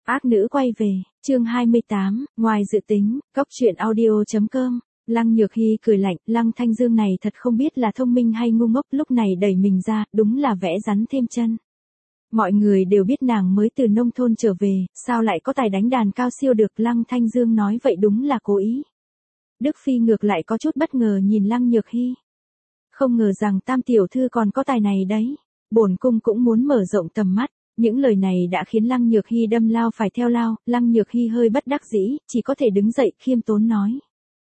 Ác nữ quay về, chương 28, ngoài dự tính, cóc truyện audio.com. Lăng Nhược Hy cười lạnh, Lăng Thanh Dương này thật không biết là thông minh hay ngu ngốc, lúc này đẩy mình ra, đúng là vẽ rắn thêm chân. Mọi người đều biết nàng mới từ nông thôn trở về, sao lại có tài đánh đàn cao siêu được, Lăng Thanh Dương nói vậy đúng là cố ý. Đức Phi ngược lại có chút bất ngờ nhìn Lăng Nhược Hy. Không ngờ rằng Tam tiểu thư còn có tài này đấy. Bổn cung cũng muốn mở rộng tầm mắt. Những lời này đã khiến Lăng Nhược Hy đâm lao phải theo lao, Lăng Nhược Hy hơi bất đắc dĩ, chỉ có thể đứng dậy khiêm tốn nói.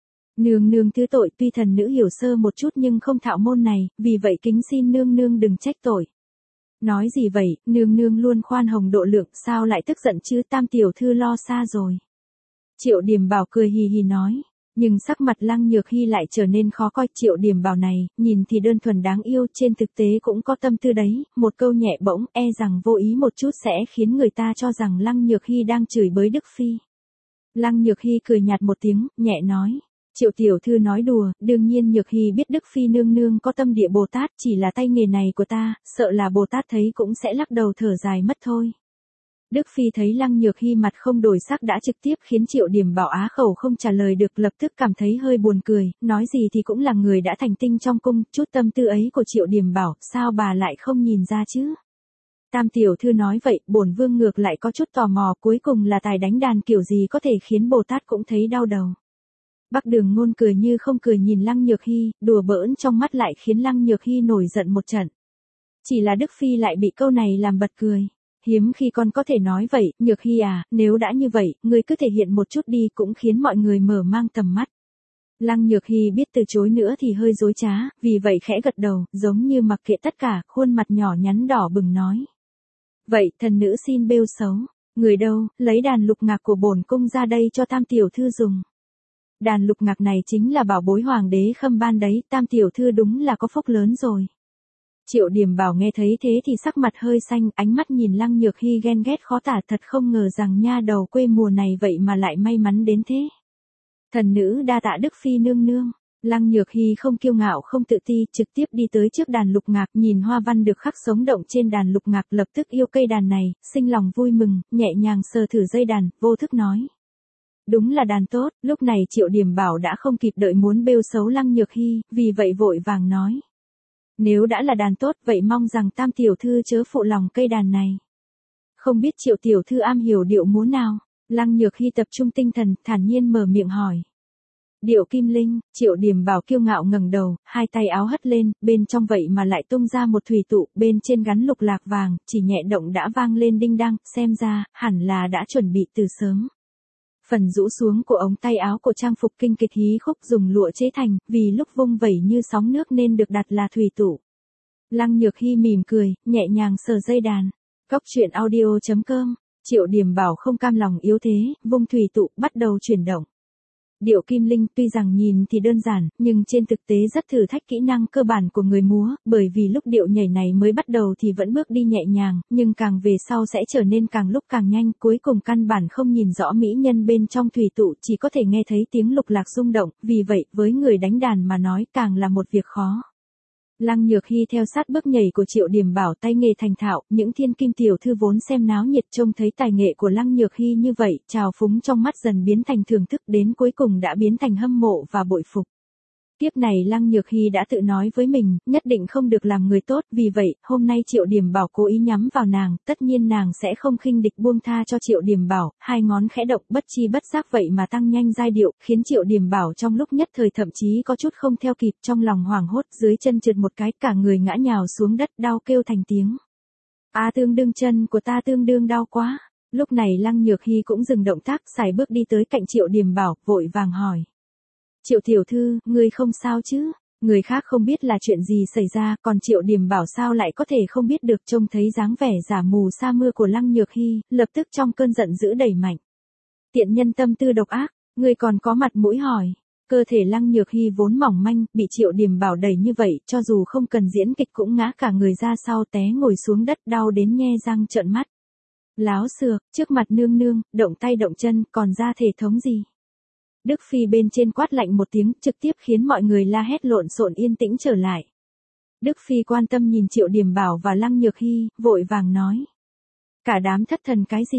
Nương nương thứ tội, tuy thần nữ hiểu sơ một chút nhưng không thạo môn này, vì vậy kính xin nương nương đừng trách tội. Nói gì vậy, nương nương luôn khoan hồng độ lượng, sao lại tức giận chứ, Tam tiểu thư lo xa rồi. Triệu Điềm Bảo cười hì hì nói. Nhưng sắc mặt Lăng Nhược Hy lại trở nên khó coi. Triệu Điềm Bảo này, nhìn thì đơn thuần đáng yêu, trên thực tế cũng có tâm tư đấy, một câu nhẹ bỗng, e rằng vô ý một chút sẽ khiến người ta cho rằng Lăng Nhược Hy đang chửi bới Đức Phi. Lăng Nhược Hy cười nhạt một tiếng, nhẹ nói, Triệu tiểu thư nói đùa, đương nhiên Nhược Hy biết Đức Phi nương nương có tâm địa Bồ Tát, chỉ là tay nghề này của ta, sợ là Bồ Tát thấy cũng sẽ lắc đầu thở dài mất thôi. Đức Phi thấy Lăng Nhược Hy mặt không đổi sắc đã trực tiếp khiến Triệu Điềm Bảo á khẩu không trả lời được, lập tức cảm thấy hơi buồn cười, nói gì thì cũng là người đã thành tinh trong cung, chút tâm tư ấy của Triệu Điềm Bảo, sao bà lại không nhìn ra chứ? Tam tiểu thư nói vậy, bổn vương ngược lại có chút tò mò, cuối cùng là tài đánh đàn kiểu gì có thể khiến Bồ Tát cũng thấy đau đầu. Bắc Đường Ngôn cười như không cười nhìn Lăng Nhược Hy, đùa bỡn trong mắt lại khiến Lăng Nhược Hy nổi giận một trận. Chỉ là Đức Phi lại bị câu này làm bật cười. Hiếm khi con có thể nói vậy, Nhược Hy à, nếu đã như vậy, ngươi cứ thể hiện một chút đi, cũng khiến mọi người mở mang tầm mắt. Lăng Nhược Hy biết từ chối nữa thì hơi dối trá, vì vậy khẽ gật đầu, giống như mặc kệ tất cả, khuôn mặt nhỏ nhắn đỏ bừng nói. Vậy, thần nữ xin bêu xấu, người đâu, lấy đàn lục ngạc của bổn cung ra đây cho Tam tiểu thư dùng. Đàn lục ngạc này chính là bảo bối hoàng đế Khâm ban đấy, Tam tiểu thư đúng là có phúc lớn rồi. Triệu Điềm Bảo nghe thấy thế thì sắc mặt hơi xanh, ánh mắt nhìn Lăng Nhược Hy ghen ghét khó tả, thật không ngờ rằng nha đầu quê mùa này vậy mà lại may mắn đến thế. Thần nữ đa tạ Đức Phi nương nương. Lăng Nhược Hy không kiêu ngạo không tự ti, trực tiếp đi tới trước đàn lục ngạc, nhìn hoa văn được khắc sống động trên đàn lục ngạc, lập tức yêu cây đàn này, sinh lòng vui mừng, nhẹ nhàng sờ thử dây đàn, vô thức nói. Đúng là đàn tốt, lúc này Triệu Điềm Bảo đã không kịp đợi muốn bêu xấu Lăng Nhược Hy, vì vậy vội vàng nói. Nếu đã là đàn tốt vậy mong rằng Tam tiểu thư chớ phụ lòng cây đàn này. Không biết Triệu tiểu thư am hiểu điệu múa nào? Lăng Nhược Hy tập trung tinh thần, thản nhiên mở miệng hỏi. Điệu Kim Linh. Triệu Điềm Bảo kiêu ngạo ngẩng đầu, hai tay áo hất lên, bên trong vậy mà lại tung ra một thủy tụ, bên trên gắn lục lạc vàng, chỉ nhẹ động đã vang lên đinh đăng, xem ra, hẳn là đã chuẩn bị từ sớm. Phần rũ xuống của ống tay áo của trang phục kinh kịch hí khúc dùng lụa chế thành, vì lúc vung vẩy như sóng nước nên được đặt là thủy tụ. Lăng Nhược Hy mỉm cười, nhẹ nhàng sờ dây đàn. Cóc truyện audio.com. Triệu Điềm Bảo không cam lòng yếu thế, vung thủy tụ, bắt đầu chuyển động. Điệu Kim Linh tuy rằng nhìn thì đơn giản, nhưng trên thực tế rất thử thách kỹ năng cơ bản của người múa, bởi vì lúc điệu nhảy này mới bắt đầu thì vẫn bước đi nhẹ nhàng, nhưng càng về sau sẽ trở nên càng lúc càng nhanh, cuối cùng căn bản không nhìn rõ mỹ nhân bên trong thủy tụ, chỉ có thể nghe thấy tiếng lục lạc rung động, vì vậy, với người đánh đàn mà nói càng là một việc khó. Lăng Nhược Hy theo sát bước nhảy của Triệu Điềm Bảo, tay nghề thành thạo, những thiên kim tiểu thư vốn xem náo nhiệt trông thấy tài nghệ của Lăng Nhược Hy như vậy, trào phúng trong mắt dần biến thành thưởng thức, đến cuối cùng đã biến thành hâm mộ và bội phục. Tiếp này Lăng Nhược Hy đã tự nói với mình, nhất định không được làm người tốt, vì vậy, hôm nay Triệu Điềm Bảo cố ý nhắm vào nàng, tất nhiên nàng sẽ không khinh địch buông tha cho Triệu Điềm Bảo, hai ngón khẽ động bất chi bất giác vậy mà tăng nhanh giai điệu, khiến Triệu Điềm Bảo trong lúc nhất thời thậm chí có chút không theo kịp, trong lòng hoảng hốt, dưới chân trượt một cái, cả người ngã nhào xuống đất, đau kêu thành tiếng. Tương đương chân của ta tương đương đau quá. Lúc này Lăng Nhược Hy cũng dừng động tác, sải bước đi tới cạnh Triệu Điềm Bảo, vội vàng hỏi. Triệu tiểu thư, ngươi không sao chứ? Người khác không biết là chuyện gì xảy ra, còn Triệu Điềm Bảo sao lại có thể không biết được, trông thấy dáng vẻ giả mù sa mưa của Lăng Nhược Hy, lập tức trong cơn giận dữ đẩy mạnh. Tiện nhân tâm tư độc ác, ngươi còn có mặt mũi hỏi. Cơ thể Lăng Nhược Hy vốn mỏng manh, bị Triệu Điềm Bảo đẩy như vậy, cho dù không cần diễn kịch cũng ngã cả người ra sau té ngồi xuống đất, đau đến nhe răng trợn mắt. Láo xược, trước mặt nương nương, động tay động chân, còn ra thể thống gì? Đức Phi bên trên quát lạnh một tiếng, trực tiếp khiến mọi người la hét lộn xộn yên tĩnh trở lại. Đức Phi quan tâm nhìn Triệu Điềm Bảo và Lăng Nhược Hy, vội vàng nói. Cả đám thất thần cái gì?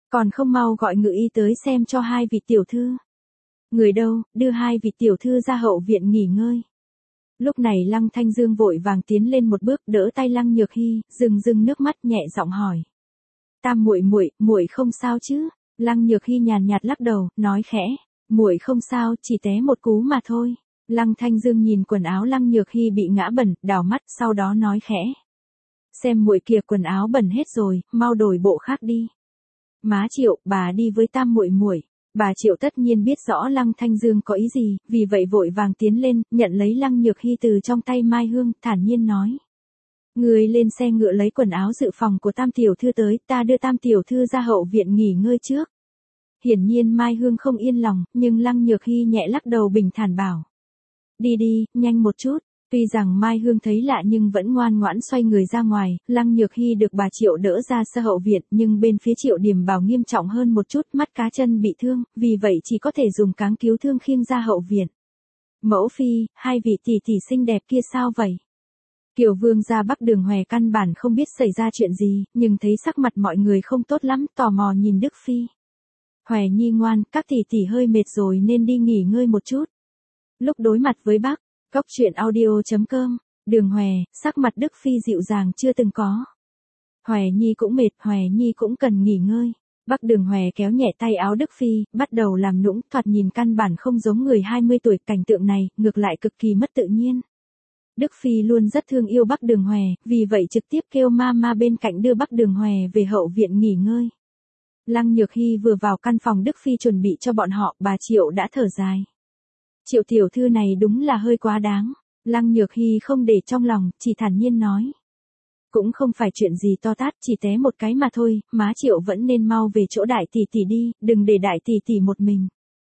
Còn không mau gọi ngự y tới xem cho hai vị tiểu thư. Người đâu, đưa hai vị tiểu thư ra hậu viện nghỉ ngơi. Lúc này Lăng Thanh Dương vội vàng tiến lên một bước đỡ tay Lăng Nhược Hy, rưng nước mắt nhẹ giọng hỏi. Tam muội muội, muội không sao chứ? Lăng Nhược Hy nhàn nhạt lắc đầu, nói khẽ, muội không sao, chỉ té một cú mà thôi. Lăng Thanh Dương nhìn quần áo Lăng Nhược Hy bị ngã bẩn, đảo mắt, sau đó nói khẽ. Xem muội kia quần áo bẩn hết rồi, mau đổi bộ khác đi. Má Triệu, bà đi với Tam muội muội. Bà Triệu tất nhiên biết rõ Lăng Thanh Dương có ý gì, vì vậy vội vàng tiến lên, nhận lấy Lăng Nhược Hy từ trong tay Mai Hương, thản nhiên nói. Người lên xe ngựa lấy quần áo dự phòng của Tam tiểu thư tới, ta đưa Tam tiểu thư ra hậu viện nghỉ ngơi trước. Hiển nhiên Mai Hương không yên lòng, nhưng Lăng Nhược Hy nhẹ lắc đầu bình thản bảo. Đi đi, nhanh một chút. Tuy rằng Mai Hương thấy lạ nhưng vẫn ngoan ngoãn xoay người ra ngoài, Lăng Nhược Hy được bà Triệu đỡ ra sơ hậu viện, nhưng bên phía Triệu Điểm Bảo nghiêm trọng hơn một chút, mắt cá chân bị thương, vì vậy chỉ có thể dùng cáng cứu thương khiêng ra hậu viện. Mẫu phi, hai vị tỷ tỷ xinh đẹp kia sao vậy? Kiều Vương ra Bắc Đường Hòe căn bản không biết xảy ra chuyện gì, nhưng thấy sắc mặt mọi người không tốt lắm, tò mò nhìn Đức Phi. Hòe nhi ngoan, các tỷ tỷ hơi mệt rồi nên đi nghỉ ngơi một chút. Lúc đối mặt với bác, Cóc truyện audio.com, Đường Hòe, sắc mặt Đức Phi dịu dàng chưa từng có. Hòe nhi cũng mệt, Hòe nhi cũng cần nghỉ ngơi. Bắc Đường Hòe kéo nhẹ tay áo Đức Phi, bắt đầu làm nũng, thoạt nhìn căn bản không giống người 20 tuổi, cảnh tượng này, ngược lại cực kỳ mất tự nhiên. Đức Phi luôn rất thương yêu Bắc Đường Hòe, vì vậy trực tiếp kêu ma bên cạnh đưa Bắc Đường Hòe về hậu viện nghỉ ngơi. Lăng Nhược Hy vừa vào căn phòng Đức Phi chuẩn bị cho bọn họ, bà Triệu đã thở dài. Triệu tiểu thư này đúng là hơi quá đáng. Lăng Nhược Hy không để trong lòng, chỉ thản nhiên nói. Cũng không phải chuyện gì to tát, chỉ té một cái mà thôi, má Triệu vẫn nên mau về chỗ đại tỷ tỷ đi, đừng để đại tỷ tỷ một mình.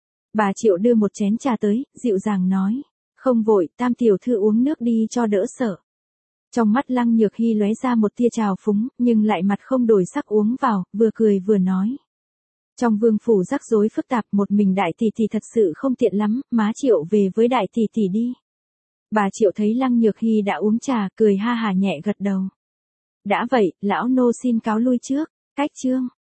Bà Triệu đưa một chén trà tới, dịu dàng nói. Không vội, Tam tiểu thư uống nước đi cho đỡ sợ. Trong mắt Lăng Nhược Hy lóe ra một tia trào phúng, nhưng lại mặt không đổi sắc uống vào, vừa cười vừa nói. Trong vương phủ rắc rối phức tạp, một mình đại tỷ tỷ thật sự không tiện lắm, má Triệu về với đại tỷ tỷ đi. Bà Triệu thấy Lăng Nhược Hy đã uống trà, cười ha hà nhẹ gật đầu. Đã vậy, lão nô xin cáo lui trước. Cách chương